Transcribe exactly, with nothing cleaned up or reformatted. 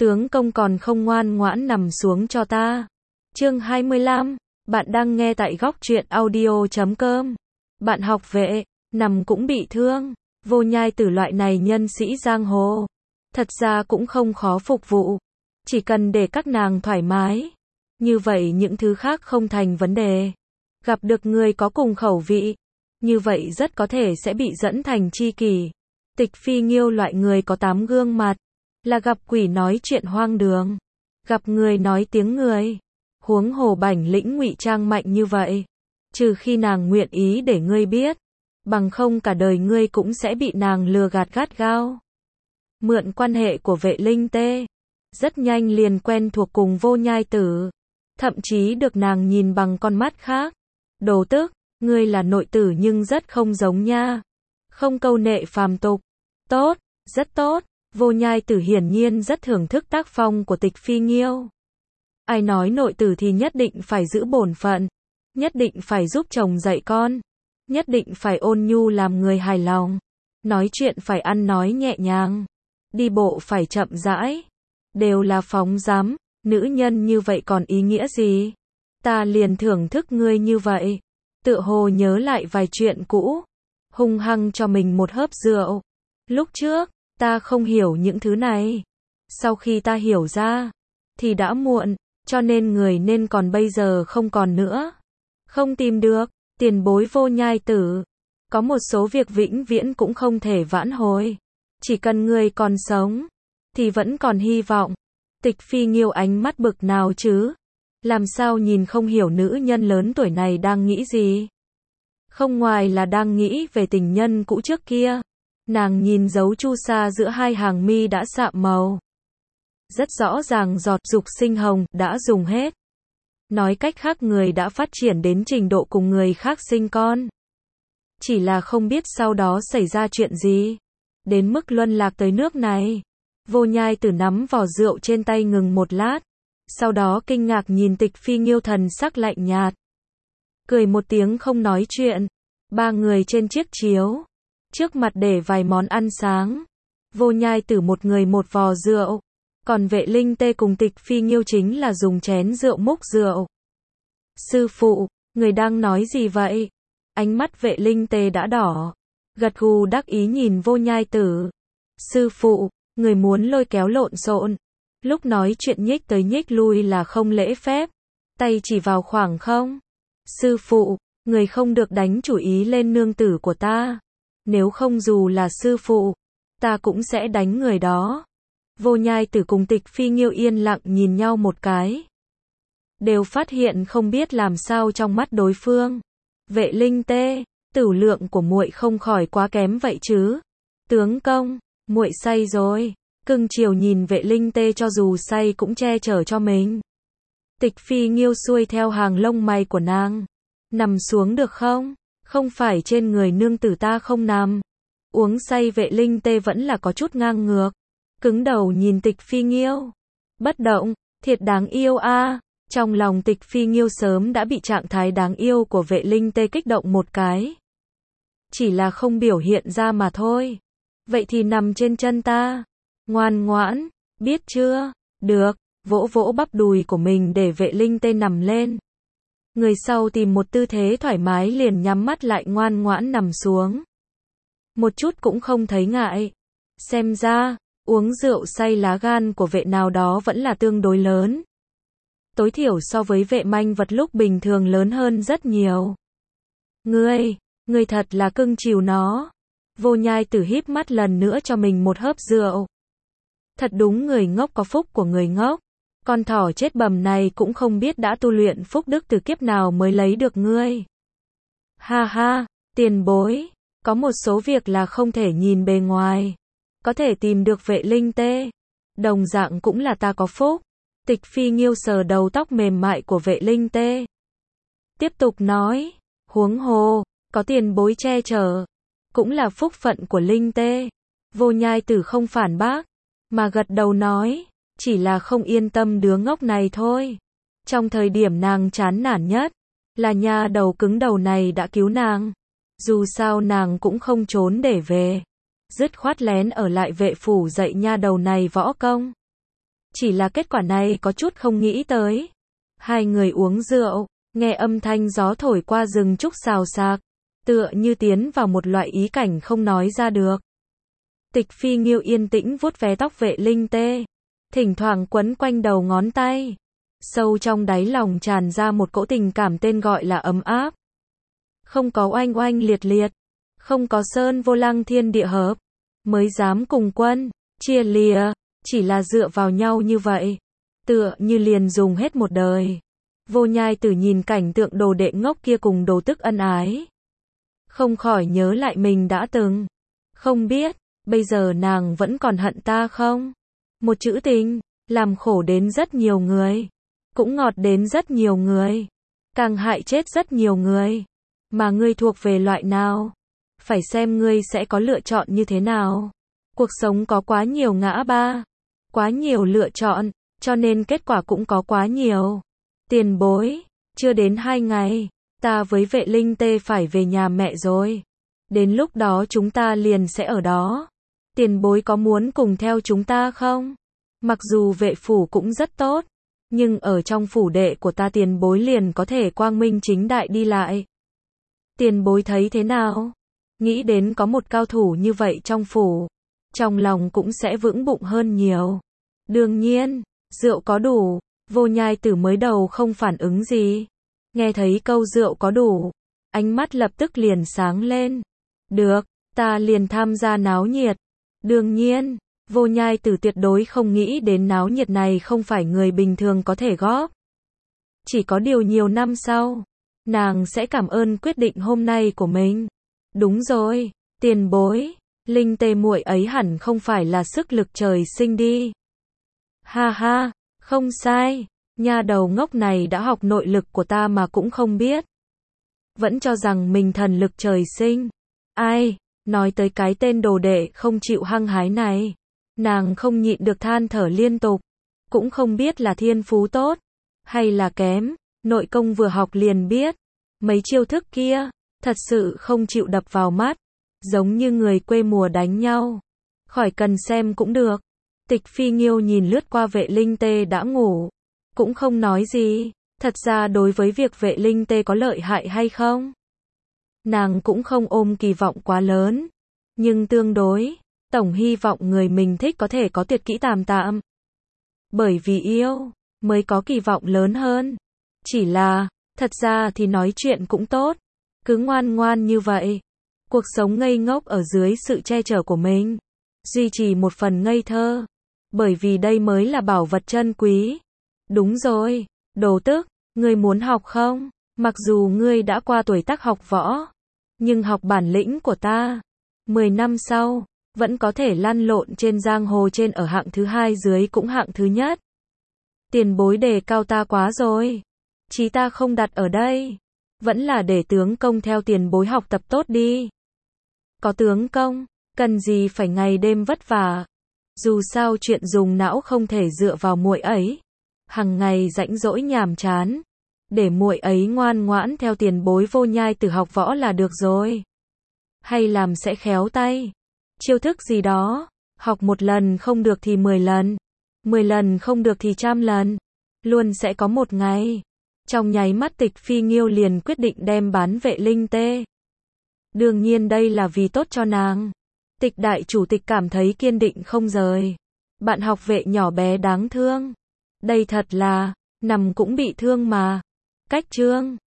tướng công còn không ngoan ngoãn nằm xuống cho ta. Chương hai mươi lăm, bạn đang nghe tại góc truyện audio chấm com. Bạn học vệ, nằm cũng bị thương. Vô Nhai Tử loại này nhân sĩ giang hồ, thật ra cũng không khó phục vụ. Chỉ cần để các nàng thoải mái, như vậy những thứ khác không thành vấn đề. Gặp được người có cùng khẩu vị, như vậy rất có thể sẽ bị dẫn thành tri kỷ. Tịch Phi Nghiêu loại người có tám gương mặt, là gặp quỷ nói chuyện hoang đường, gặp người nói tiếng người. Huống hồ Bảnh Lĩnh ngụy trang mạnh như vậy, trừ khi nàng nguyện ý để ngươi biết, bằng không cả đời ngươi cũng sẽ bị nàng lừa gạt gắt gao. Mượn quan hệ của Vệ Linh Tê, rất nhanh liền quen thuộc cùng Vô Nhai Tử, thậm chí được nàng nhìn bằng con mắt khác. Đồ tức, ngươi là nội tử nhưng rất không giống nha, không câu nệ phàm tục. Tốt, rất tốt. Vô Nhai Tử hiển nhiên rất thưởng thức tác phong của Tịch Phi Nghiêu. Ai nói nội tử thì nhất định phải giữ bổn phận, nhất định phải giúp chồng dạy con, nhất định phải ôn nhu làm người hài lòng, nói chuyện phải ăn nói nhẹ nhàng, đi bộ phải chậm rãi, đều là phóng dám. Nữ nhân như vậy còn ý nghĩa gì? Ta liền thưởng thức ngươi như vậy. Tựa hồ nhớ lại vài chuyện cũ, hung hăng cho mình một hớp rượu. Lúc trước, ta không hiểu những thứ này. Sau khi ta hiểu ra, thì đã muộn, cho nên người nên còn bây giờ không còn nữa. Không tìm được, tiền bối Vô Nhai Tử. Có một số việc vĩnh viễn cũng không thể vãn hồi. Chỉ cần người còn sống, thì vẫn còn hy vọng. Tịch Phi Nghiêu ánh mắt bực nào chứ? Làm sao nhìn không hiểu nữ nhân lớn tuổi này đang nghĩ gì? Không ngoài là đang nghĩ về tình nhân cũ trước kia. Nàng nhìn dấu chu sa giữa hai hàng mi đã sạm màu. Rất rõ ràng giọt dục sinh hồng đã dùng hết. Nói cách khác người đã phát triển đến trình độ cùng người khác sinh con. Chỉ là không biết sau đó xảy ra chuyện gì, đến mức luân lạc tới nước này. Vô Nhai Tử nắm vò rượu trên tay ngừng một lát, sau đó kinh ngạc nhìn Tịch Phi Nghiêu thần sắc lạnh nhạt. Cười một tiếng không nói chuyện. Ba người trên chiếc chiếu, trước mặt để vài món ăn sáng. Vô Nhai Tử một người một vò rượu, còn Vệ Linh Tê cùng Tịch Phi Nghiêu chính là dùng chén rượu múc rượu. Sư phụ, người đang nói gì vậy? Ánh mắt Vệ Linh Tê đã đỏ, gật gù đắc ý nhìn Vô Nhai Tử. Sư phụ, người muốn lôi kéo lộn xộn, lúc nói chuyện nhích tới nhích lui là không lễ phép, tay chỉ vào khoảng không. Sư phụ, người không được đánh chủ ý lên nương tử của ta, nếu không dù là sư phụ, ta cũng sẽ đánh người đó. Vô Nhai Tử cùng Tịch Phi Nghiêu yên lặng nhìn nhau một cái, đều phát hiện không biết làm sao trong mắt đối phương. Vệ Linh Tê, tử lượng của muội không khỏi quá kém vậy chứ? Tướng công, muội say rồi. Cưng chiều nhìn Vệ Linh Tê cho dù say cũng che chở cho mình. Tịch Phi Nghiêu xuôi theo hàng lông mày của nàng. Nằm xuống được không? Không phải trên người nương tử ta không nằm. Uống say Vệ Linh Tê vẫn là có chút ngang ngược, cứng đầu nhìn Tịch Phi Nghiêu. Bất động, thiệt đáng yêu a. À. Trong lòng Tịch Phi Nghiêu sớm đã bị trạng thái đáng yêu của Vệ Linh Tê kích động một cái. Chỉ là không biểu hiện ra mà thôi. Vậy thì nằm trên chân ta. Ngoan ngoãn, biết chưa? Được, vỗ vỗ bắp đùi của mình để Vệ Linh Tê nằm lên. Người sau tìm một tư thế thoải mái liền nhắm mắt lại ngoan ngoãn nằm xuống. Một chút cũng không thấy ngại. Xem ra, uống rượu say lá gan của Vệ nào đó vẫn là tương đối lớn. Tối thiểu so với Vệ manh vật lúc bình thường lớn hơn rất nhiều. Ngươi, ngươi thật là cưng chiều nó. Vô Nhai Tử híp mắt lần nữa cho mình một hớp rượu. Thật đúng người ngốc có phúc của người ngốc. Con thỏ chết bầm này cũng không biết đã tu luyện phúc đức từ kiếp nào mới lấy được ngươi. Ha ha, tiền bối, có một số việc là không thể nhìn bề ngoài. Có thể tìm được Vệ Linh Tê, đồng dạng cũng là ta có phúc. Tịch Phi Nghiêu sờ đầu tóc mềm mại của Vệ Linh Tê, tiếp tục nói, huống hồ, có tiền bối che chở, cũng là phúc phận của Linh Tê. Vô Nhai Tử không phản bác, mà gật đầu nói, chỉ là không yên tâm đứa ngốc này thôi. Trong thời điểm nàng chán nản nhất, là nha đầu cứng đầu này đã cứu nàng. Dù sao nàng cũng không trốn để về, dứt khoát lén ở lại vệ phủ dạy nha đầu này võ công. Chỉ là kết quả này có chút không nghĩ tới. Hai người uống rượu, nghe âm thanh gió thổi qua rừng trúc xào xạc, tựa như tiến vào một loại ý cảnh không nói ra được. Tịch Phi Nghiêu yên tĩnh vuốt ve tóc Vệ Linh Tê, thỉnh thoảng quấn quanh đầu ngón tay. Sâu trong đáy lòng tràn ra một cỗ tình cảm tên gọi là ấm áp. Không có oanh oanh liệt liệt, không có sơn vô lăng thiên địa hợp, mới dám cùng quân, chia lìa, chỉ là dựa vào nhau như vậy. Tựa như liền dùng hết một đời. Vô Nhai Tử nhìn cảnh tượng đồ đệ ngốc kia cùng đồ tức ân ái. Không khỏi nhớ lại mình đã từng. Không biết, bây giờ nàng vẫn còn hận ta không? Một chữ tình, làm khổ đến rất nhiều người. Cũng ngọt đến rất nhiều người. Càng hại chết rất nhiều người. Mà ngươi thuộc về loại nào? Phải xem ngươi sẽ có lựa chọn như thế nào. Cuộc sống có quá nhiều ngã ba. Quá nhiều lựa chọn, cho nên kết quả cũng có quá nhiều. Tiền bối, chưa đến hai ngày, ta với Vệ Linh Tê phải về nhà mẹ rồi. Đến lúc đó chúng ta liền sẽ ở đó. Tiền bối có muốn cùng theo chúng ta không? Mặc dù vệ phủ cũng rất tốt, nhưng ở trong phủ đệ của ta tiền bối liền có thể quang minh chính đại đi lại. Tiền bối thấy thế nào? Nghĩ đến có một cao thủ như vậy trong phủ, trong lòng cũng sẽ vững bụng hơn nhiều. Đương nhiên, rượu có đủ, Vô Nhai Tử mới đầu không phản ứng gì. Nghe thấy câu rượu có đủ, ánh mắt lập tức liền sáng lên. Được, ta liền tham gia náo nhiệt. Đương nhiên, Vô Nhai Tử tuyệt đối không nghĩ đến náo nhiệt này không phải người bình thường có thể góp. Chỉ có điều nhiều năm sau, nàng sẽ cảm ơn quyết định hôm nay của mình. Đúng rồi, tiền bối, Linh Tê muội ấy hẳn không phải là sức lực trời sinh đi. Ha ha, không sai, nha đầu ngốc này đã học nội lực của ta mà cũng không biết. Vẫn cho rằng mình thần lực trời sinh. Ai, nói tới cái tên đồ đệ không chịu hăng hái này. Nàng không nhịn được than thở liên tục. Cũng không biết là thiên phú tốt, hay là kém, nội công vừa học liền biết. Mấy chiêu thức kia, thật sự không chịu đập vào mắt. Giống như người quê mùa đánh nhau. Khỏi cần xem cũng được. Tịch Phi Nghiêu nhìn lướt qua Vệ Linh Tê đã ngủ. Cũng không nói gì. Thật ra đối với việc Vệ Linh Tê có lợi hại hay không, nàng cũng không ôm kỳ vọng quá lớn. Nhưng tương đối, tổng hy vọng người mình thích có thể có tuyệt kỹ tạm tạm. Bởi vì yêu, mới có kỳ vọng lớn hơn. Chỉ là, thật ra thì nói chuyện cũng tốt. Cứ ngoan ngoan như vậy. Cuộc sống ngây ngốc ở dưới sự che chở của mình. Duy trì một phần ngây thơ. Bởi vì đây mới là bảo vật chân quý. Đúng rồi, Đồ Tức, ngươi muốn học không? Mặc dù ngươi đã qua tuổi tác học võ, nhưng học bản lĩnh của ta, mười năm sau, vẫn có thể lăn lộn trên giang hồ trên ở hạng thứ hai dưới cũng hạng thứ nhất. Tiền bối đề cao ta quá rồi. Chí ta không đặt ở đây. Vẫn là để tướng công theo tiền bối học tập tốt đi. Có tướng công, cần gì phải ngày đêm vất vả. Dù sao chuyện dùng não không thể dựa vào muội ấy. Hằng ngày rãnh rỗi nhàm chán. Để muội ấy ngoan ngoãn theo tiền bối Vô Nhai Tử học võ là được rồi. Hay làm sẽ khéo tay. Chiêu thức gì đó, học một lần không được thì mười lần. Mười lần không được thì trăm lần. Luôn sẽ có một ngày. Trong nháy mắt Tịch Phi Nghiêu liền quyết định đem bán Vệ Linh Tê. Đương nhiên đây là vì tốt cho nàng. Tịch đại chủ tịch cảm thấy kiên định không rời. Bạn học Vệ nhỏ bé đáng thương. Đây thật là, nằm cũng bị thương mà. Cách chương